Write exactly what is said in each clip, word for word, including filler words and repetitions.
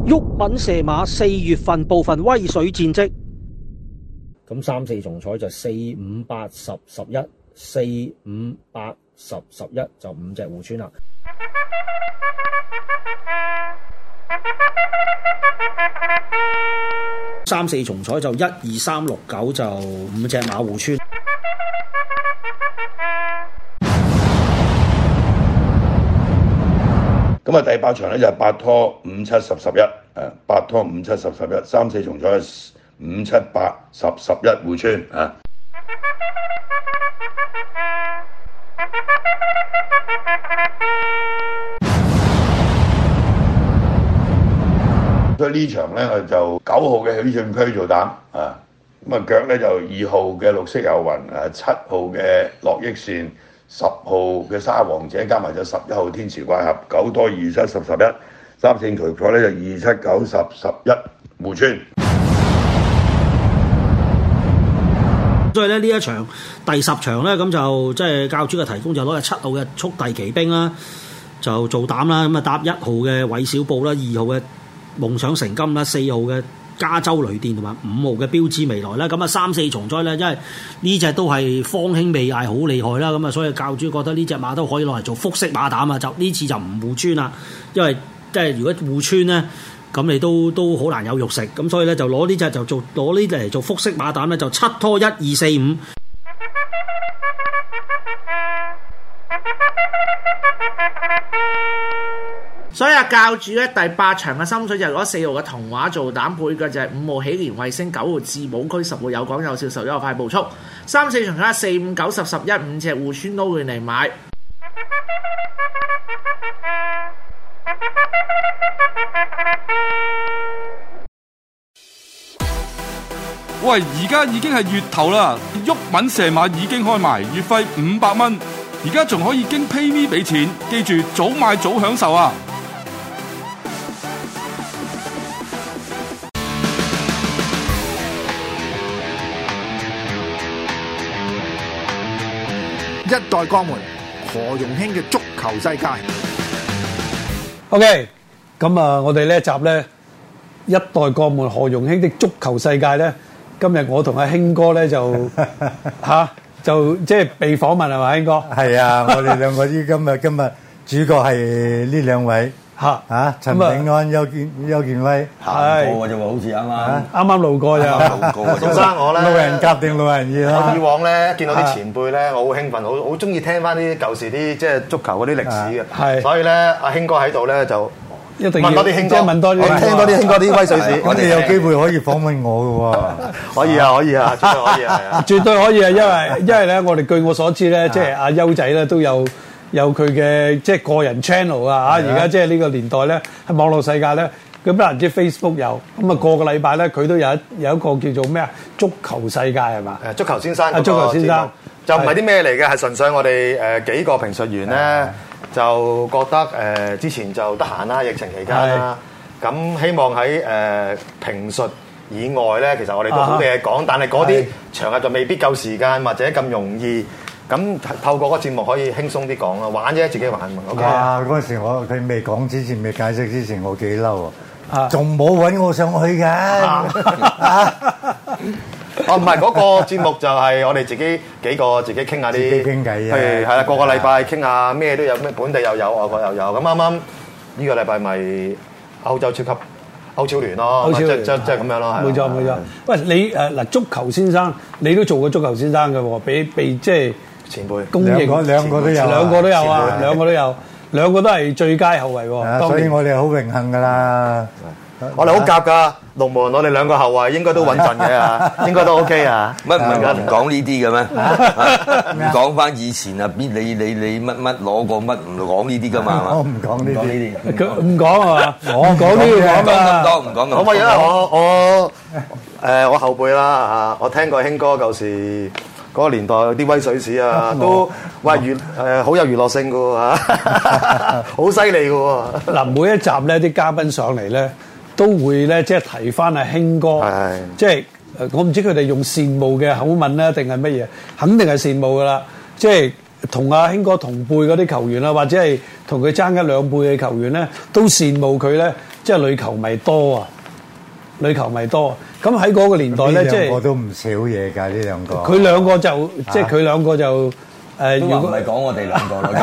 毓民射馬四月份部分威水戰績。 咁三四重彩就四五八十十一，四五八十十一就五隻互穿啦。三四重彩就一二三六九就五隻馬互穿。 咁啊，第八場咧就係八拖五七十十一，誒八拖五七十十一，三四重彩五七八十十一互穿啊。所以呢場咧我就九號嘅許進區做膽啊，咁啊腳咧就二號嘅綠色有雲，誒七號嘅樂益線，十號嘅沙王者，加埋就十一號天池怪俠，九多二七十十一，三線球賽咧就二七九十十一互穿。 所以咧呢一場第十場咧咁就即係教主嘅提供就攞隻七號嘅速遞奇兵啦，就做膽啦，咁啊搭一號嘅韋小布啦，二號嘅夢想成金啦，四號嘅加州雷電同埋五號嘅標誌未來啦，咁啊三四重災咧，因為呢隻都係方興未艾，好厲害啦，咁啊所以教主覺得呢隻馬都可以攞嚟做複式馬膽啊，就呢次就唔互穿啦，因為即係如果互穿咧，咁你都都好難有肉食，咁所以咧就攞呢隻就做攞呢隻嚟做複式馬膽咧，就七拖一二四五。 所以啊，教主咧第八場嘅心水就攞四號嘅童話做膽，配嘅就係五號喜蓮衛星，九號自保區，十號有講有笑，十一號快步速，三四場睇下四五九十十一五隻互穿都會嚟買。 喂，而家已經係月頭啦，毓民射馬已經開埋，月費五百蚊，而家仲可以經 PayMe 俾錢，記住早買早享受啊！ 一代鋼門何容興嘅足球世界。 OK， 咁啊，我哋呢一集咧，一代鋼門何容興的足球世界咧，今日我同阿興哥咧就嚇就即係被訪問係嘛，興哥？ 係啊，我哋兩個依今日今日主角係呢兩位。嚇嚇，陳炳安、邱建邱建威， 行過嘅啫喎，好似啱啱啱啱路過就。 路過宋生我咧， 路人甲定路人二啦。 我以往咧見到啲前輩咧，我好興奮，好好中意聽翻啲舊時啲即係足球嗰啲歷史嘅。係，所以咧阿興哥喺度咧就一定問多啲興哥， 問多啲， 我聽多啲興哥啲威水史。 咁你有機會可以訪問我嘅喎。 可以啊，可以啊，絕對可以啊， 絕對可以啊，因為因為咧，我哋據我所知咧，即係阿邱仔咧都有。有佢嘅即係個人 channel 啊！嚇，而家即係呢個年代咧，喺網絡世界咧，佢不但止 Facebook 有，咁啊個個禮拜咧佢都有一有一個叫做咩啊足球世界係嘛？ 誒足球先生啊足球先生就唔係啲咩嚟嘅，係純粹我哋誒幾個評述員咧就覺得誒之前就得閒啦，疫情期間啦，咁希望喺誒評述以外咧，其實我哋都好嘅嘢講，但係嗰啲場合就未必夠時間或者咁容易。咁透過個節目可以輕鬆啲講啊，玩啫，自己玩。OK。 哇！嗰陣時我佢未講之前，未解釋之前，我幾嬲啊！仲冇揾我上去嘅。 哦，唔係嗰個節目就係我哋自己幾個自己傾下啲傾偈啊。 係係啦，個個禮拜傾下咩都有，咩本地又有，外國又有。咁啱啱呢個禮拜咪歐洲超級歐超聯咯，即即即係咁樣咯。 冇錯冇錯。喂，你誒嗱足球先生，你都做過足球先生嘅喎，俾被即係。前輩，公認兩個都有， 兩個都有啊，兩個都有，兩個都係最佳後衞喎。 所以我哋好榮幸噶啦， 我哋好夾噶，龍門我哋兩個後衞應該都穩陣嘅啊，應該都 OK 啊。 乜唔係唔講呢啲嘅咩？唔講翻以前啊，邊你你你乜乜攞過乜唔講呢啲噶嘛？ 我唔講呢啲， 佢唔講係嘛？我講呢啲講咁多唔講咁。 可唔可以啊？我我誒我後輩啦嚇，我聽過興哥舊時。嗰個年代啲威水史啊，都話娛誒好有娛樂性嘅喎，好犀利嘅喎。 嗱，每一集咧啲嘉賓上嚟咧，都會咧即係提翻阿興哥，即係我唔知佢哋用羨慕嘅口吻咧，定係乜嘢？肯定係羨慕噶啦，即係同阿興哥同輩嗰啲球員啦，或者係同佢爭一兩輩嘅球員咧，都羨慕佢咧。 即係女球迷多啊，女球迷多。咁喺嗰個年代咧，即係兩個都唔少嘢㗎，呢兩個。 佢兩個就即係佢兩個就誒， 如果唔係講我哋兩個咯，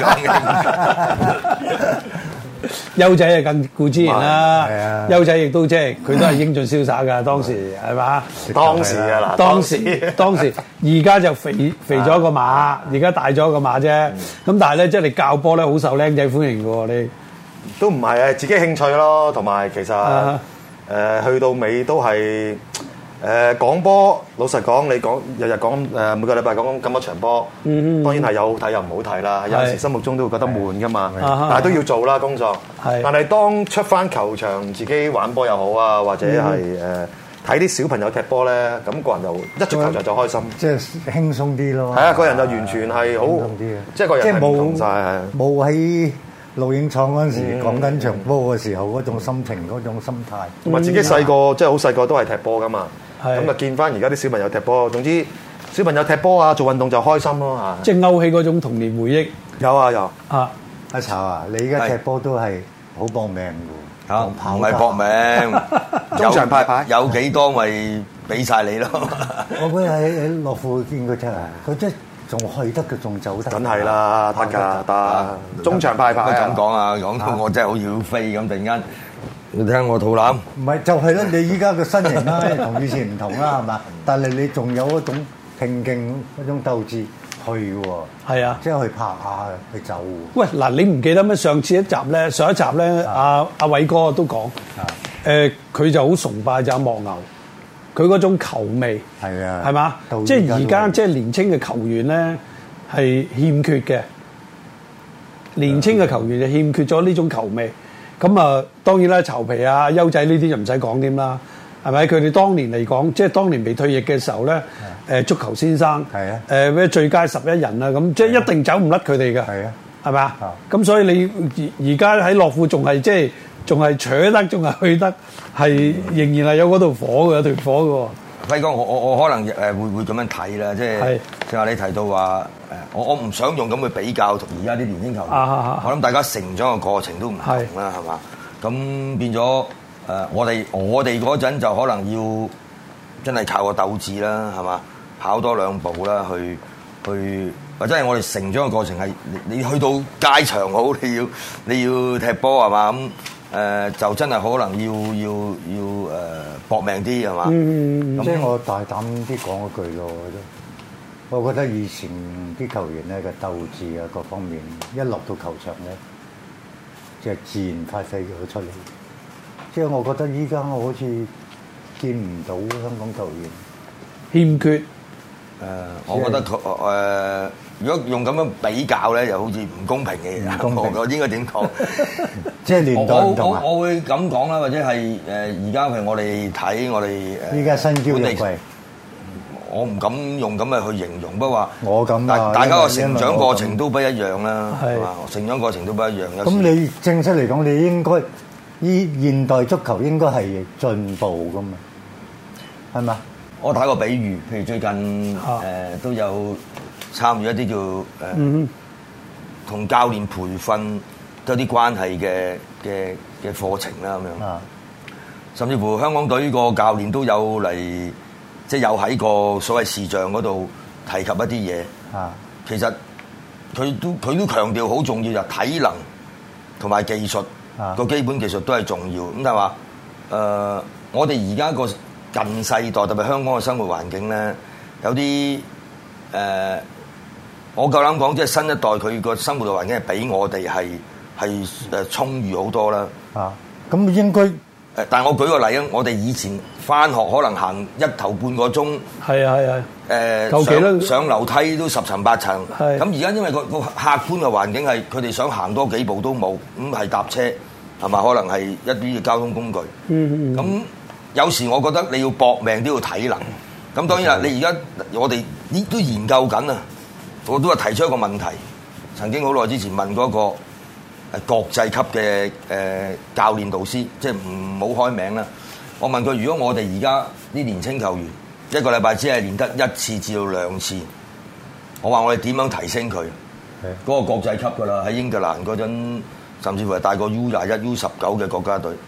今日優仔啊，更固之然啦。優仔亦都即係佢都係英俊瀟灑㗎，當時係嘛？ 當時啊嗱， 當時當時，而家就肥肥咗個馬，而家大咗個馬啫。咁但係咧，即係你教波咧，好受僆仔歡迎㗎喎，你都唔係啊，自己興趣咯，同埋其實誒去到尾都係。誒講波，老實講，你講日日講誒每個禮拜講咁多場波，嗯、當然係有好睇又唔好睇啦。有時心目中都會覺得悶噶嘛，但係都要做啦工作。但係當出翻球場，自己玩波又好啊，或者係誒睇啲小朋友踢波咧，咁、那個人就一足球場就開心， 即係輕鬆啲咯。 係啊，個人就完全係好，即係個人係唔同晒。係冇喺錄影廠嗰陣時講緊場波嘅時候嗰種心情、嗰種心態， 同埋自己細個即係好細個都係踢波噶嘛。咁啊，見翻而家啲小朋友踢波，總之小朋友踢波啊，做運動就開心咯嚇。 即係勾起嗰種童年回憶。 有啊有啊， 阿巢啊，你而家踢波都係好搏命㗎喎， 唔係搏命， 中場派牌有幾多咪俾晒你咯。 我嗰日喺樂富見佢踢啊，佢真係仲去得嘅，仲走得。 梗係啦，得㗎得。中場派牌咁講啊，講到我真係好要飛咁，突然間。你睇下我肚腩， 唔係就係啦！你依家嘅身形啦，同以前唔同啦，係嘛？但係你仲有一種拼勁、一種鬥志去喎。 係啊， 即係去拍下、去走。 喂，嗱，你唔記得咩？上次一集咧，上一集咧，阿阿偉哥都講，誒，佢就好崇拜就阿莫牛，佢嗰種球味係啊， 係嘛？即係而家即係年青嘅球員咧係欠缺嘅，年青嘅球員就欠缺咗呢種球味。咁啊，當然啦，巢皮啊、優仔呢啲就唔使講添啦，係咪？佢哋當年嚟講，即係當年未退役嘅時候咧，誒足球先生，係啊，誒咩最佳十一人啊，咁即係一定走唔甩佢哋嘅，係啊，係咪啊？咁所以你而而家喺樂富仲係即係仲係取得，仲係去得，係仍然係有嗰度火嘅，有條火嘅喎。 輝哥，我我我可能誒會會咁樣睇啦，即係即係你提到話誒，我我唔想用咁去比較同而家啲年輕球員，啊、我諗大家成長嘅過程都唔同啦，係嘛？咁變咗誒、呃，我哋我哋嗰陣就可能要真係靠個鬥志啦，係嘛？跑多兩步啦，去去或者係我哋成長嘅過程係你，你去到街場好，你要你要踢波係嘛咁。誒、呃、就真係可能要要要誒搏、呃、命啲係嘛？ 嗯，即係我大膽啲講一句咯，我覺得，我覺得以前啲球員咧嘅鬥志啊各方面，一落到球場咧，即係自然發揮咗出嚟。即係我覺得依家我好似見唔到香港球員欠缺。 誒、呃，我覺得誒、呃，如果用咁樣比較咧，又好似唔公平嘅嘢。唔公平，我應該點講？ 即係年代唔同啊！ 我我會咁講啦，或者係誒而家譬如我哋睇我哋誒， 依家新嬌入貴， 我唔敢用咁嘅去形容，不過話我咁啊， 大家個成長過程都不一樣啦，係嘛？成長過程都不一樣。 咁你正式嚟講，你應該依現代足球應該係進步噶嘛？係嘛？ 我打個比喻，譬如最近誒、啊呃、都有參與一啲叫誒同、呃、教練培訓都有啲關係嘅嘅嘅課程啦咁樣，啊、甚至乎香港隊個教練都有嚟，即係有喺個所謂視像嗰度提及一啲嘢。啊，其實佢都佢都強調好重要就係體能同埋技術個、啊、基本技術都係重要。咁就係話誒，我哋而家個近世代特別香港嘅生活環境咧，有啲誒、呃，我夠膽講，即係新一代佢個生活嘅環境係比我哋係係誒充裕好多啦。 啊，咁應該誒， 但係我舉個例啊，我哋以前返學可能行一頭半個鐘， 係啊係啊， 誒上上樓梯都十層八層，咁而家因為個個客觀嘅環境係佢哋想行多幾步都冇，咁係搭車係嘛？可能係一啲嘅交通工具，嗯嗯，咁。有時我覺得你要搏命都要體能，咁當然啦，你而家我哋呢都研究緊啊，我都係提出一個問題，曾經好耐之前問過一個誒國際級嘅誒教練導師，即係唔好開名啦。我問佢：如果我哋而家啲年青球員一個禮拜只係練得一次至到兩次，我話我哋點樣提升佢？嗰個國際級㗎啦，喺英格蘭嗰陣，甚至乎係帶過 U 廿一、U 十九嘅國家隊。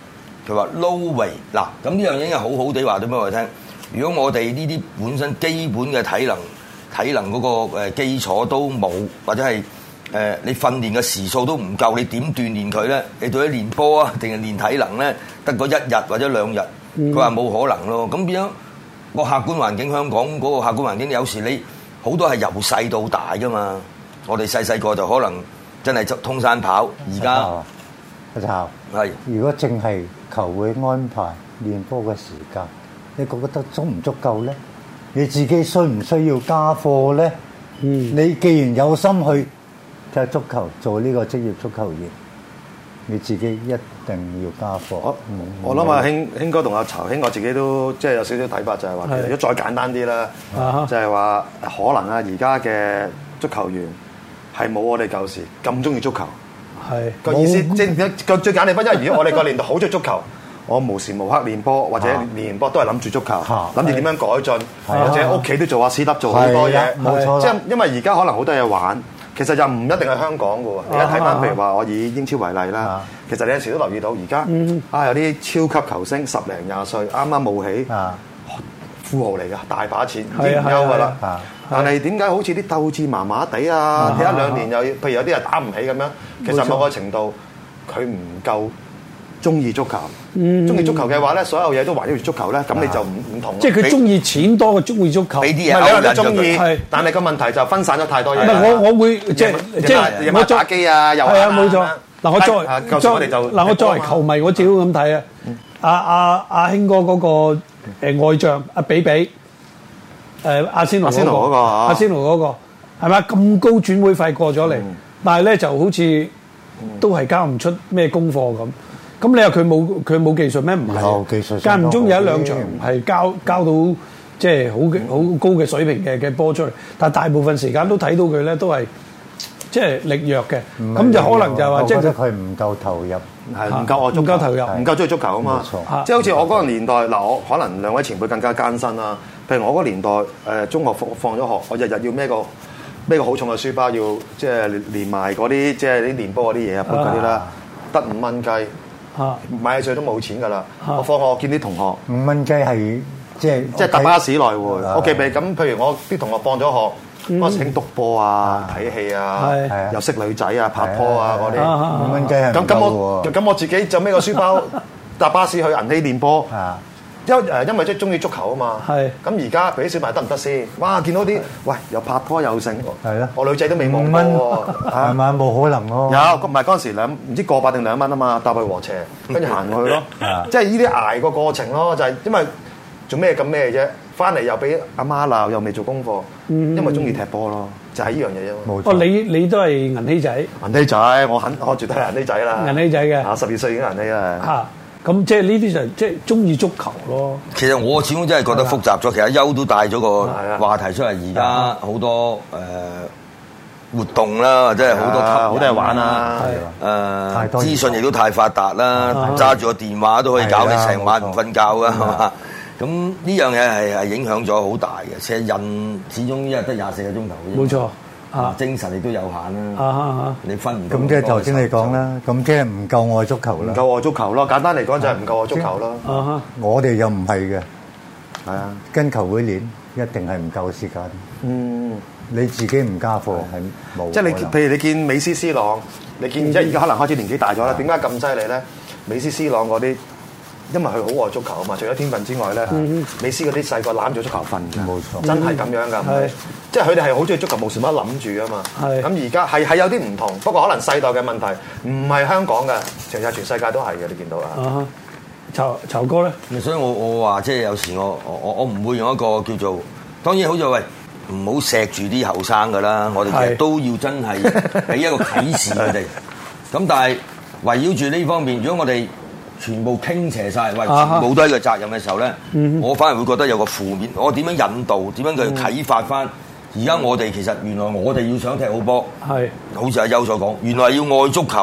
佢話 low weight 嗱，咁呢樣嘢已經好好地話咗俾我哋聽。如果我哋呢啲本身基本嘅體能、體能嗰個誒基礎都冇，或者係誒、呃、你訓練嘅時數都唔夠，你點鍛鍊佢咧？你到底練波啊，定係練體能咧？得嗰一日或者兩日，佢話冇可能咯。咁變咗個客觀環境，香港嗰個客觀環境，有時你好多係由細到大噶嘛。我哋細細個就可能真係通山跑，而家阿巢係如果淨係球會安排練波嘅時間，你覺得足唔足夠咧？你自己需唔需要加課咧？嗯，你既然有心去踢足球，做呢個職業足球員，你自己一定要加課。 我我諗啊，興興哥同阿巢兄，我自己都即係有少少睇法，就係話，其實如果再簡單啲啦，就係話可能啊，而家嘅足球員係冇我哋舊時咁中意足球。係個意思，即係個最簡單分，因為如果我哋個年代好中意足球。我無時無刻練波，或者練波都係諗住足球，諗住點樣改進，或者屋企都做下私粒，做好多嘢。冇錯，即係因為而家可能好多嘢玩，其實就唔一定係香港嘅喎。而家睇翻譬如話，我以英超為例啦，其實你有時都留意到，而家啊有啲超級球星十零廿歲，啱啱冒起，富豪嚟㗎，大把錢，唔憂㗎啦。但係點解好似啲鬥志麻麻地啊？踢一兩年又，譬如有啲人打唔起咁樣，其實某個程度佢唔夠。中意足球，中意足球嘅話咧，所有嘢都圍繞住足球咧，咁你就唔唔同。即係佢中意錢多過中意足球。俾啲嘢，你話你中意，但係個問題就分散咗太多嘢。唔係我我會即係即係我打機啊，又係啊冇錯。嗱我作為嗱我作為球迷，我只好咁睇啊。阿阿阿興哥嗰個誒外將阿比比，誒阿仙奴嗰個阿仙奴嗰個係咪咁高轉會費過咗嚟，但係咧就好似都係交唔出咩功課咁。咁你話佢冇佢冇技術咩？唔係，間唔中有一兩場係交交到即係好嘅好高嘅水平嘅嘅波出嚟，但係大部分時間都睇到佢咧都係即係力弱嘅。咁就可能就係話即係佢唔夠投入，係唔夠愛足球，唔夠投入，唔夠中意足球啊嘛。即係好似我嗰個年代嗱，我可能兩位前輩更加艱辛啦。譬如我嗰個年代誒，中學放放咗學，我日日要孭個孭個好重嘅書包，要即係連埋嗰啲即係啲練波嗰啲嘢啊，嗰啲啦，得五蚊雞。買嘢都冇錢㗎啦！我放學見啲同學五蚊雞係即係即係搭巴士來回。我記唔記咁？譬如我啲同學放咗學，嗰時興篤波啊、睇戲啊，又識女仔啊、拍拖啊嗰啲五蚊雞係咁咁我咁我自己就孭個書包搭巴士去銀禧練波。因誒因為即係中意足球啊嘛。咁而家俾啲小朋友得唔得先？哇！見到啲喂又拍拖又剩，係咯，我女仔都未望過喎，係咪冇可能咯？有，唔係嗰陣時兩唔知個百定兩蚊啊嘛，搭去禾輋，跟住行過去咯。即係呢啲捱個過程咯，就係因為做咩咁咩啫？翻嚟又俾阿媽鬧，又未做功課，因為中意踢波咯，就係呢樣嘢啫嘛。哦，你你都係銀禧仔？銀禧仔，我肯我絕對係銀禧仔啦。銀禧仔嘅，啊十二歲已經銀禧啦。嚇！咁即係呢啲就係即係中意足球咯。其實我始終真係覺得複雜咗。其實優都帶咗個話題出嚟，而家好多誒、呃、活動啦，或者係好多好多嘢玩啦。誒資訊亦都太發達啦，揸住個電話都可以搞你成晚唔瞓覺㗎，係嘛？咁呢樣嘢係係影響咗好大嘅。其實人始終一日得廿四個鐘頭。冇錯。啊！精神亦都有限啦。啊啊你分唔到。咁即係頭先你講啦，咁即係唔夠愛足球啦。唔夠愛足球咯，簡單嚟講就係唔夠愛足球咯。啊我哋又唔係嘅，係啊，跟球會練一定係唔夠時間。嗯，你自己唔加課係冇。即係你譬如你見美斯、C 朗，你見即係而家可能開始年紀大咗啦，點解咁犀利咧？美斯、C 朗嗰啲。因為佢好愛足球啊嘛，除咗天分之外咧，嗯、美斯嗰啲細個攬住足球瞓嘅，冇錯，真係咁樣噶，嗯、即係佢哋係好中意足球，無時無刻諗住啊嘛。咁而家係係有啲唔同，不過可能世代嘅問題，唔係香港嘅，其實全世界都係嘅，你見到啦。巢巢哥咧，所以我我話即係有時我我我唔會用一個叫做，當然好似喂唔好錫住啲後生噶啦，我哋其實都要真係俾一個啟示佢哋。咁但係圍繞住呢方面，如果我哋全部傾斜晒，喂，全部都係個責任嘅時候咧，嗯、我反而會覺得有個負面。我點樣引導？點樣去啟發翻？而家我哋其實原來我哋要想踢好波，係好似阿優所講，原來要愛足球，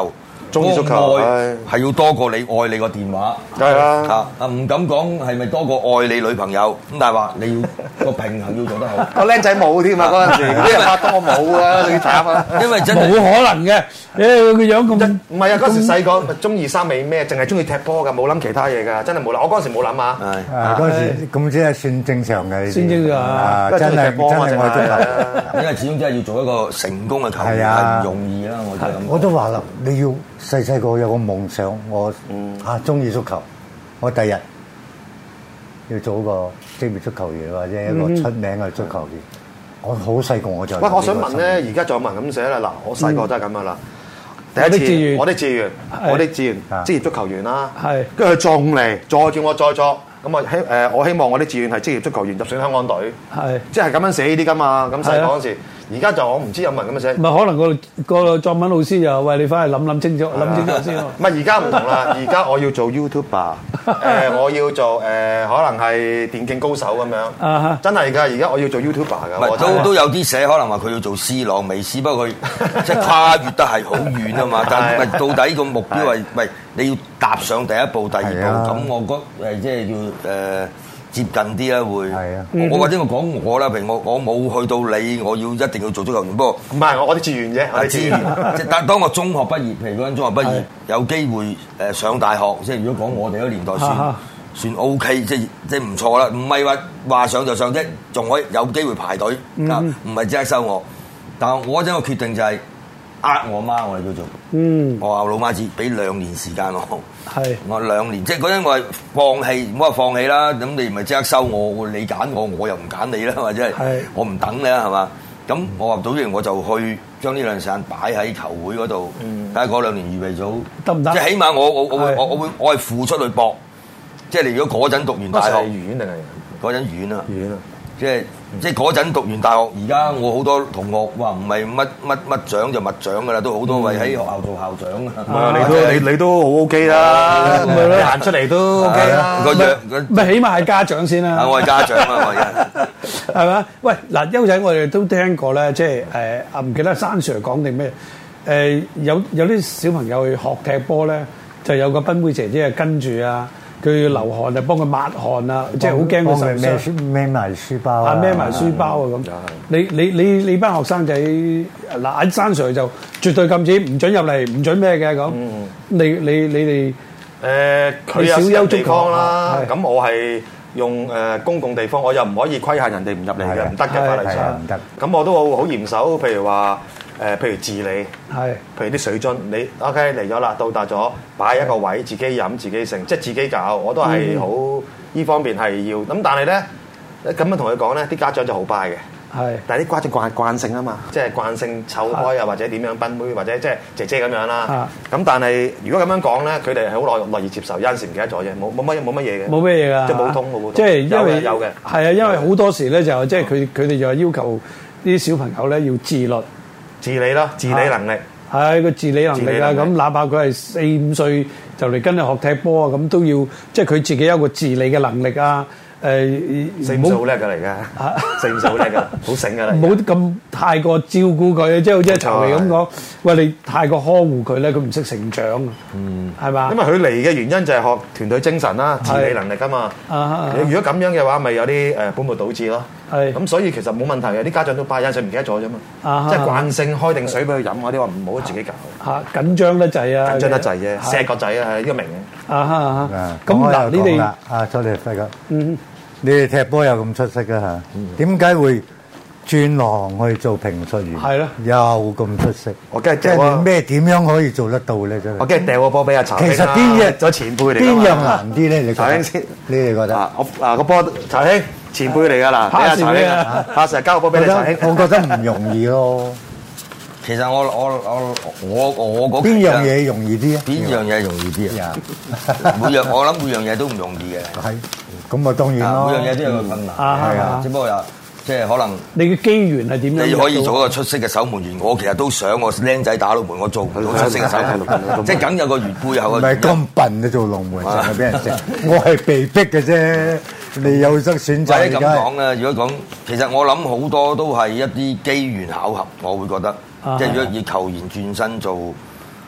中意足球嗰個愛係要多過你愛你個電話， 梗係啦。 啊啊唔敢講係咪多過愛你女朋友咁，但係話你要個平衡要做得好。 個僆仔冇添啊嗰陣時，啲人拍拖冇啊，你慘啊！ 因為真係冇可能嘅，誒個樣咁唔係啊！嗰時細個中意衫尾咩，淨係中意踢波㗎，冇諗其他嘢㗎，真係冇諗。我嗰陣時冇諗啊。 係啊嗰時咁先係算正常嘅， 先正常啊！真係真係愛足球。 因為始終真係要做一個成功嘅球員係唔容易啦，我覺得咁。 我都話啦，你要細細個有個夢想，我嚇中意足球，我第日要做一個職業足球員或者一個出名嘅足球員。我好細個我就喂，我想問咧，而家仲有冇人咁寫啦？嗱，我細個都係咁噶啦。第一次我啲志願，我啲志願職業足球員啦，跟住佢仲嚟，再叫我再作。咁啊希誒，我希望我啲志願係職業足球員入選香港隊， 係即係咁樣寫呢啲噶嘛。咁細個嗰時，而家就我唔知有冇人咁樣寫。 唔係可能個個作文老師就喂你翻去諗諗清楚，諗清楚先。 唔係而家唔同啦，而家我要做 YouTuber， 誒我要做誒可能係電競高手咁樣。真係㗎，而家我要做 YouTuber 㗎。 唔係都都有啲寫，可能話佢要做 C 朗、美斯，不過佢即係跨越得係好遠啊嘛。但係到底個目標係喂你要踏上第一步、第二步，咁我覺誒即係要。誒、呃、接近啲啦，會。係啊，我或者我講我啦，譬如我我冇去到你，我要一定要做足球員。不過唔係我我啲志願啫，我啲志願。 即係但當我中學畢業，譬如嗰陣中學畢業，有機會誒上大學，即係如果講我哋嗰年代算算 OK，即係即係唔錯啦。唔係話話上就上啫，仲可以有機會排隊啊，唔係即刻收我。但係我嗰陣個決定就係呃我媽，我哋叫做。嗯。我話老媽子俾兩年時間我。係，我兩年，即係嗰陣我係放棄，唔好話放棄啦。咁你唔係即刻收我，你揀我，我又唔揀你啦，或者係我唔等你啦，係嘛？咁我話到時我就去將呢兩時間擺喺球會嗰度，睇下嗰兩年預備組得唔得？即係起碼我我我會我我會我係付出去搏。即係你如果嗰陣讀完大學， 係院定係嗰陣院啊？ 院啊！ 即係即係嗰陣讀完大學，而家我好多同學話唔係乜乜乜獎就乜獎噶啦，都好多位喺學校做校長啊！ 唔係你都你你都好 OK 啦，你行出嚟都 OK 啦。 個樣咪起碼係家長先啦。 我係家長啊，我而家係嘛？喂，嗱，優仔，我哋都聽過咧，即係誒啊，唔記得山 Sir 講定咩？誒有有啲小朋友去學踢波咧，就有個賓妹姐姐跟住啊。佢要流汗啊，幫佢抹汗啊，即係好驚佢受傷。 孭埋書包啊， 孭埋書包啊咁。你你你你班學生仔嗱喺山上就絕對禁止，唔準入嚟，唔準咩嘅咁。你你你哋誒佢有私人地方啦，咁我係用誒公共地方，我又唔可以規限人哋唔入嚟嘅，唔得嘅法例上。唔得。咁我都好好嚴守，譬如話。誒，譬如治理，係，譬如啲水樽，你 OK 嚟咗啦，到達咗，擺一個位，自己飲，自己食，即係自己搞，我都係好呢方面係要。咁但係咧，咁樣同佢講咧，啲家長就好 buy 嘅，係。但係啲家長慣慣性啊嘛，即係慣性湊開啊，或者點樣賓妹，或者即係姐姐咁樣啦。咁但係如果咁樣講咧，佢哋係好樂樂意接受，有陣時唔記得咗啫，冇冇乜冇乜嘢嘅。冇咩嘢㗎，即係冇通冇冇通。即係因為有嘅，係啊，因為好多時咧就即係佢佢哋就係要求啲小朋友咧要自律。自理啦，自理能力係個自理能力啊！咁哪怕佢係四五歲就嚟跟你學踢波啊，咁都要即係佢自己有個自理嘅能力啊！誒，四五歲好叻㗎嚟㗎，四五歲好叻㗎，好醒㗎啦！唔好咁太過照顧佢，即係好似長眉咁講，喂你太過呵護佢咧，佢唔識成長啊！嗯，係嘛？因為佢嚟嘅原因就係學團隊精神啦、自理能力㗎嘛。你如果咁樣嘅話，咪有啲誒本末倒置咯。係，咁所以其實冇問題嘅，啲家長都拜，有陣唔記得咗啫嘛，即係慣性開定水俾佢飲嗰啲話唔好自己搞。嚇，緊張得滯啊！緊張得滯啫，錫個仔啊，係呢個明嘅。啊哈啊！咁嗱，你哋啊，多謝輝哥。嗯，你哋踢波又咁出色嘅嚇，點解會轉行去做評述員？係咯，又咁出色。我梗係即係咩點樣可以做得到咧？真係。我梗係掉個波俾阿查。其實邊嘢咗前輩嚟？邊樣難啲咧？你查兄先，你哋覺得？我嗱個波查兄。前輩嚟㗎啦，俾阿查兄啊，阿成交個波俾你查兄。我覺得唔容易咯。其實我我我我我嗰邊樣嘢容易啲啊？邊樣嘢容易啲啊？每樣我諗每樣嘢都唔容易嘅。係，咁啊當然啦。每樣嘢都有個困難。係啊，只不過又即係可能你嘅機緣係點樣？你可以做一個出色嘅守門員，我其實都想我僆仔打到門，我做唔到出色嘅守門員，即係梗有個原背後嘅。唔係咁笨啊，做龍門成日俾人食，我係被逼嘅啫。你有得選擇。或者咁講啦，如果講，其實我諗好多都係一啲機緣巧合，我會覺得，即係如果以球員轉身做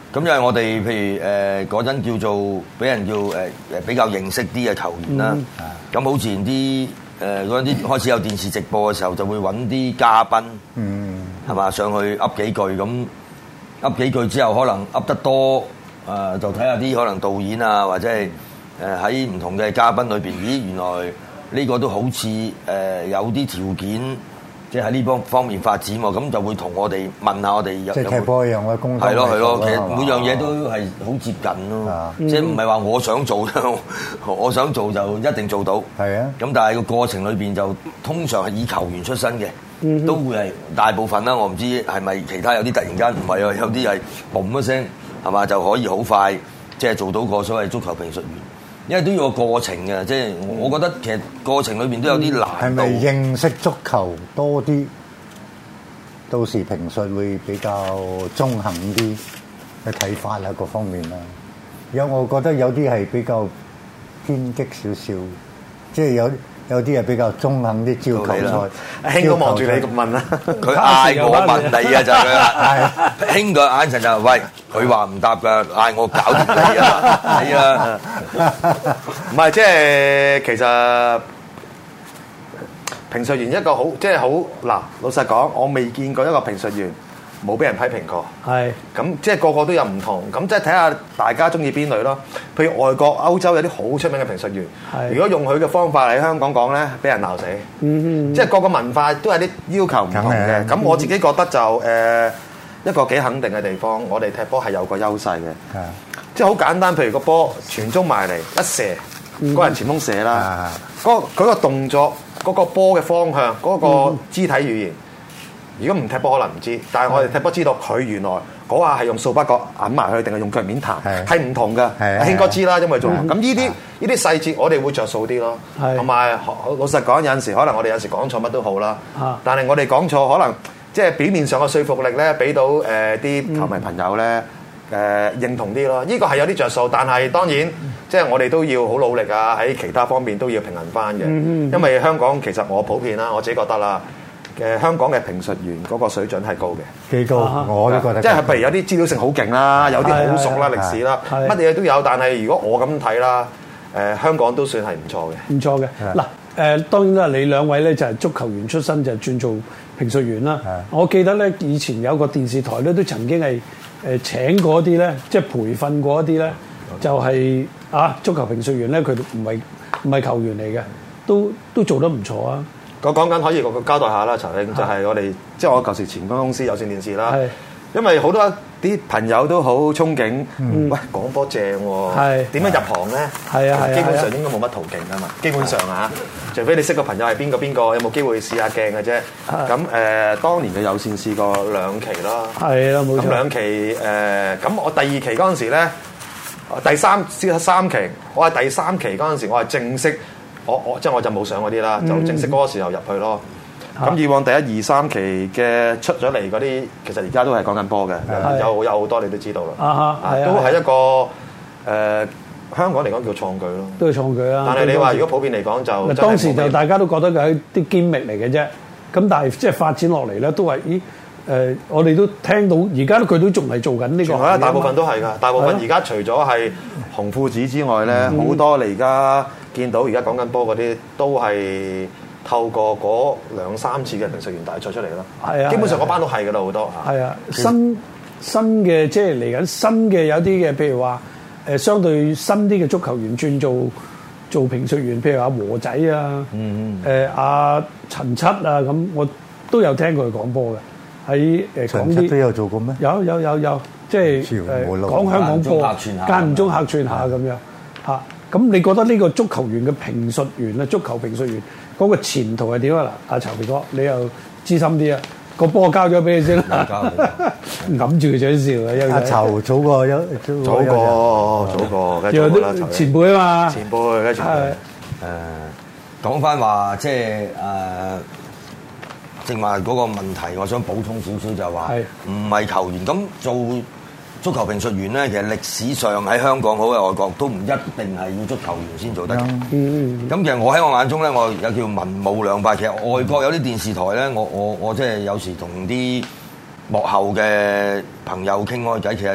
咁因為我哋譬如誒嗰陣叫做俾人叫誒誒比較認識啲嘅球員啦，咁好自然啲誒嗰陣啲開始有電視直播嘅時候，就會揾啲嘉賓，係嘛上去噏幾句，咁噏幾句之後，可能噏得多，誒就睇下啲可能導演啊，或者係誒喺唔同嘅嘉賓裏邊，咦原來呢個都好似誒有啲條件。即係喺呢方方面發展喎，咁就會同我哋問下我哋有即係踢波一樣嘅工作。 係咯係咯，其實每樣嘢都係好接近咯，即係唔係話我想做，我想做就一定做到。係啊，咁但係個過程裏邊就通常係以球員出身嘅，嗯、都會係大部分啦。我唔知係咪其他有啲突然間唔係啊，有啲係嘣一聲係嘛就可以好快即係做到個所謂足球評述員。因為都要個過程嘅，即係我覺得其實過程裏邊都有啲難度。 係咪認識足球多啲，到時評述會比較中肯啲嘅睇法啊，各方面啦。有我覺得有啲係比較偏激少少，即係有有啲係比較中肯啲招球賽。 興哥望住你咁問啦， 佢嗌我問你啊，就係佢啦。興個眼神就喂，佢話唔答㗎，嗌我搞掂你啊，係啊。 唔係，即係其實評述員一個好，即係好嗱。老實講，我未見過一個評述員冇俾人批評過。係咁，即係個個都有唔同。咁即係睇下大家中意邊類咯。譬如外國、歐洲有啲好出名嘅評述員，如果用佢嘅方法喺香港講咧，俾人鬧死。嗯嗯，即係個個文化都係啲要求唔同嘅。咁我自己覺得就誒、呃、一個幾肯定嘅地方，我哋踢波係有個優勢嘅。即係好簡單，譬如個波傳中埋嚟一射，嗰、嗯、人前鋒射啦，嗰佢個動作、嗰、嗰個波嘅方向、嗰、嗰個肢體語言，如果唔踢波可能唔知，但係我哋踢波知道佢原來嗰下係用掃把角揞埋去，定係用腳面彈，係唔同嘅。興哥知啦，因為做咁呢啲呢啲細節，我哋會着數啲咯。同埋老實講，有陣時可能我哋有時講錯乜都好啦，但係我哋講錯可能即係表面上嘅說服力咧，俾到誒啲球迷朋友咧。誒、呃、認同啲咯，呢、這個係有啲着數，但係當然即係我哋都要好努力啊！喺其他方面都要平衡翻嘅，嗯嗯、因為香港其實我普遍啦，我自己覺得啦，誒、呃、香港嘅評述員嗰個水準係高嘅， 幾高，啊、我都覺得。 即係譬如有啲資料性好勁啦，有啲好熟啦歷史啦，乜嘢都有。但係如果我咁睇啦，誒、呃、香港都算係唔錯嘅， 唔錯嘅。嗱誒、呃、當然啦，你兩位咧就係足球員出身，就轉做評述員啦。我記得咧以前有個電視台咧都曾經係。誒請過啲咧，即係培訓過一啲咧，就係、是、啊足球評述員咧，佢唔係唔係球員嚟嘅，都都做得唔錯啊！ 我講緊可以個交代下啦，陳兄就係、是、我哋即係我舊時前間公司有線電視啦，因為好多啲朋友都好憧憬，嗯、喂講波正喎，點樣入行咧？係啊係啊，基本上應該冇乜途徑啊嘛，基本上啊，除非你識個朋友係邊個邊個，有冇機會試下鏡嘅啫。咁誒、呃，當年嘅有線試過兩期啦，係啦冇錯。咁兩期誒，咁、呃、我第二期嗰陣時咧，第三先三期，我係第三期嗰陣時，我係正式，我我即係我就冇上嗰啲啦，就正式嗰個時候入去咯。咁、嗯、以往第一二三期嘅出咗嚟嗰啲，其實而家都係講緊波嘅，有有好多你都知道啦，啊啊、都係一個誒、呃、香港嚟講叫創舉咯，都係創舉啦。但係你話如果普遍嚟講就， 當時就大家都覺得佢係啲堅力嚟嘅啫。咁但係即係發展落嚟咧，都係咦誒、呃，我哋都聽到而家佢都仲係做緊呢個。係啊， 大部分都係㗎，大部分而家除咗係紅褲子之外咧，好、嗯、多你而家見到而家講緊波嗰啲都係。透過嗰兩三次嘅評述員大賽出嚟啦，係啊，基本上嗰班都係㗎啦，好多嚇。係啊， 新新嘅即係嚟緊新嘅有啲嘅，譬如話誒相對新啲嘅足球員轉做做評述員，譬如阿和仔啊，嗯誒阿陳七啊咁，我都有聽過佢講波嘅，喺誒講啲。陳七都有做過咩？有有有有，即係誒講香港波，間唔中客串下咁樣嚇。咁你覺得呢個足球員嘅評述員啊，足球評述員嗰個前途係點啊？嗱，阿曹皮哥，你又資深啲啊，個波交咗俾你先啦，揞住佢嘴笑啊！ 阿曹早過有早過早過， 又都前輩啊嘛， 前輩嘅前輩。 誒，講翻話即係誒，正話嗰個問題，我想補充少少就係話，唔係球員咁做。足球評述員咧，其實歷史上喺香港好嘅外國都唔一定係要足球員先做得嘅。咁、嗯嗯、其實我喺我眼中咧，我有叫文武兩派。其實外國有啲電視台咧，我我我即係有時同啲幕後嘅朋友傾開偈，其實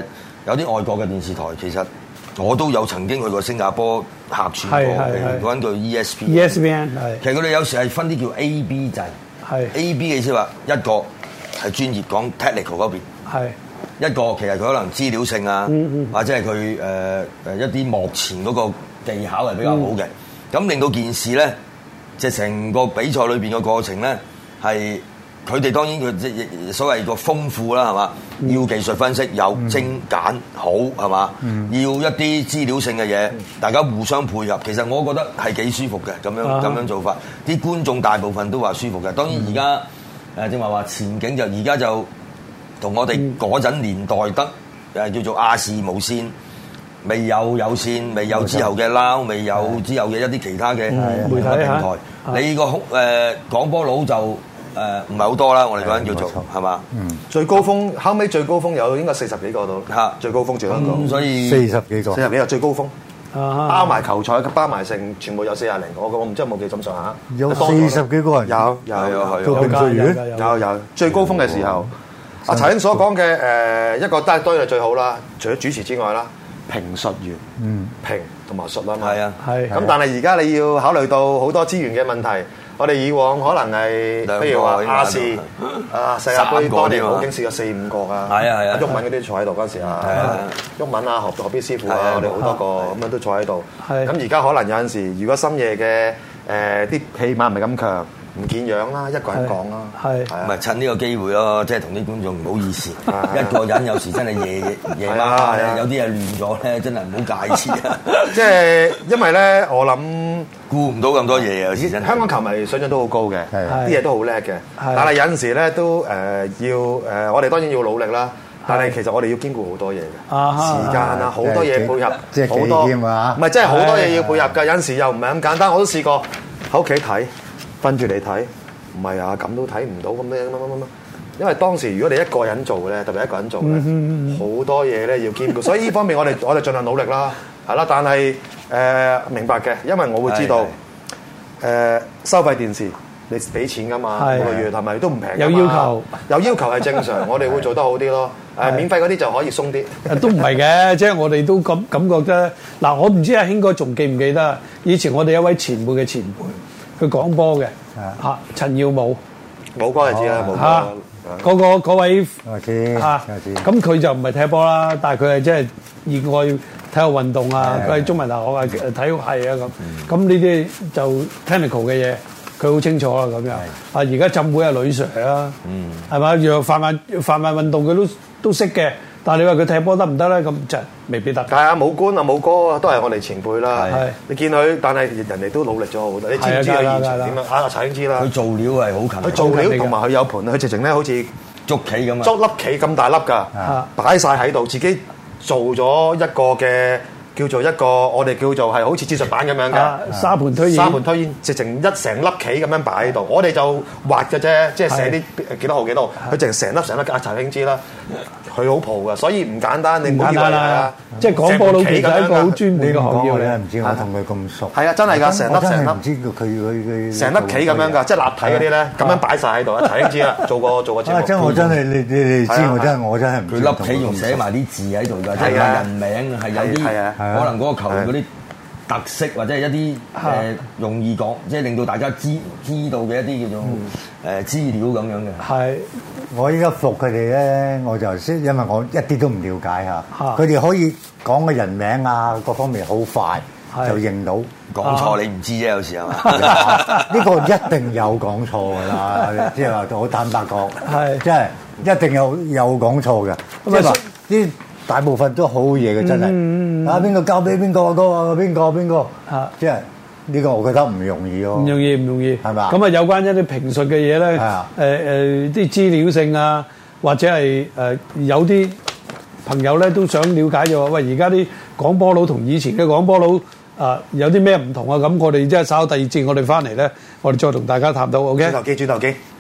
有啲外國嘅電視台，其實我都有曾經去過新加坡客串過，譬如嗰間叫 E S P。E S P N 係。 其實佢哋有時係分啲叫 A B 制。係。A B 嘅意思話一個係專業講 technical 嗰邊。係。一個其實佢可能資料性啊，嗯嗯、或者係佢誒誒一啲幕前嗰個技巧係比較好嘅，咁、嗯、令到件事咧，即係成個比賽裏邊嘅過程咧，係佢哋當然佢即係所謂個豐富啦，係嘛？嗯、要技術分析有精簡好係嘛？嗯、要一啲資料性嘅嘢，嗯、大家互相配合，其實我覺得係幾舒服嘅咁樣咁、啊、樣做法。啲觀眾大部分都話舒服嘅，當然而家誒正話話前景就而家就。同我哋嗰陣年代得誒叫做亞視無線，未有有線，未有之後嘅撈，未有之後嘅一啲其他嘅媒體平台。你個誒廣播佬就誒唔係好多啦，我哋嗰陣叫做係嘛？嗯， 最高峰後尾最高峰有應該四十幾個度嚇，最高峰最高個， 所以四十幾個， 四十幾個最高峰。包埋球賽，包埋成全部有四廿零個，我唔知有冇記咁上下。 有四十幾個人， 有有有做評述員， 有有最高峰嘅時候。阿陳英所講嘅誒一個都係當然係最好啦，除咗主持之外啦，評述員，嗯，評同埋述啊嘛，係啊，係。咁但係而家你要考慮到好多資源嘅問題，我哋以往可能係，譬如話亞視啊世界盃當年已經試過四五個㗎，係啊係啊，毓民嗰啲坐喺度嗰陣時啊，毓民啊何何必師傅啊，我哋好多個咁樣都坐喺度。咁而家可能有陣時，如果深夜嘅誒啲戲碼唔係咁強。唔見樣啦，一個人講啦，係咪趁呢個機會咯？即係同啲觀眾唔好意思，一個人有時真係夜夜夜晚，有啲嘢亂咗咧，真係唔好介意啊！ 即係因為咧，我諗顧唔到咁多嘢啊！ 香港球迷水準都好高嘅，啲嘢都好叻嘅，但係有陣時咧都誒要誒，我哋當然要努力啦。但係其實我哋要兼顧好多嘢嘅，時間啊，好多嘢配合， 即係好多， 唔係真係好多嘢要配合㗎。有陣時又唔係咁簡單，我都試過喺屋企睇。分住你睇，唔係啊，咁都睇唔到咁樣乜乜乜乜。因為當時如果你一個人做咧，特別一個人做咧，好、嗯嗯、多嘢咧要兼顧，所以呢方面我哋我哋盡量努力啦，係啦。但係誒、呃、明白嘅，因為我會知道誒、呃、收費電視你俾錢㗎嘛，每個月係咪都唔平？有要求，有要求係正常，我哋會做得好啲咯。誒免費嗰啲就可以鬆啲。 都唔係嘅，即係我哋都感感覺得嗱，我唔知阿興哥仲記唔記得以前我哋一位前輩嘅前輩。佢講波嘅嚇，陳耀武， 武哥就知啦，武哥嗰個嗰位我知嚇，咁佢就唔係踢波啦，但係佢係即係熱愛體育運動啊，佢係中文大學啊，體育系啊咁，咁呢啲就 technical 嘅嘢，佢好清楚啦咁樣。啊，而家浸會係呂 Sir 啊，係嘛？若泛泛泛泛運動佢都都識嘅。但係你話佢踢波得唔得咧？咁就未必得。 但係阿武官、阿武哥都係我哋前輩啦。係，你見佢，但係人哋都努力咗好多。你知唔知佢現場點樣？啊，陳英知啦。 佢做料係好勤。 佢做料同埋佢有盤，佢直情咧好似捉棋咁啊！ 捉粒棋咁大粒㗎，擺晒喺度，自己做咗一個嘅叫做一個，我哋叫做係好似戰術板咁樣嘅沙盤推演。 沙盤推演，直情一成粒棋咁樣擺喺度。我哋就畫嘅啫，即係寫啲幾多號幾多號。佢直情成粒成粒，阿陳英知啦。佢好蒲㗎，所以唔簡單，你唔好以為啊！ 即係講波佬其實係一個好專門嘅行業咧，唔知我同佢咁熟。 係啊，真係㗎，成粒成粒， 唔知佢佢佢成粒棋咁樣㗎，即係立體嗰啲咧，咁樣擺晒喺度。一齊已經知啦，做過做過節目。 真我真係你你你知我真係我真係唔知。 佢粒棋仲寫埋啲字喺度㗎，即係人名係有啲可能嗰個球員嗰啲特色或者係一啲誒容易講，即係令到大家知知道嘅一啲叫做誒資料咁樣嘅。 係。 我依家服佢哋咧，我就識，因為我一啲都唔了解嚇。佢哋可以講嘅人名啊，各方面好快就認到。 講錯你唔知啫，有時係嘛？ 呢個一定有講錯㗎啦，即係話好坦白講，即係一定有有講錯嘅。即係話啲大部分都好嘢嘅，真係。啊，邊個交俾邊個？嗰個邊個邊個？嚇，即係。呢個我覺得唔容易咯， 唔容易唔容易， 係嘛？ 咁啊，有關一啲評述嘅嘢咧，誒誒啲資料性啊，或者係誒、呃、有啲朋友咧都想了解咗，喂，而家啲廣波佬同以前嘅廣波佬啊有啲咩唔同啊？咁我哋即係稍後第二節我哋翻嚟咧，我哋再同大家探討 ，OK？ 轉頭機，轉頭機。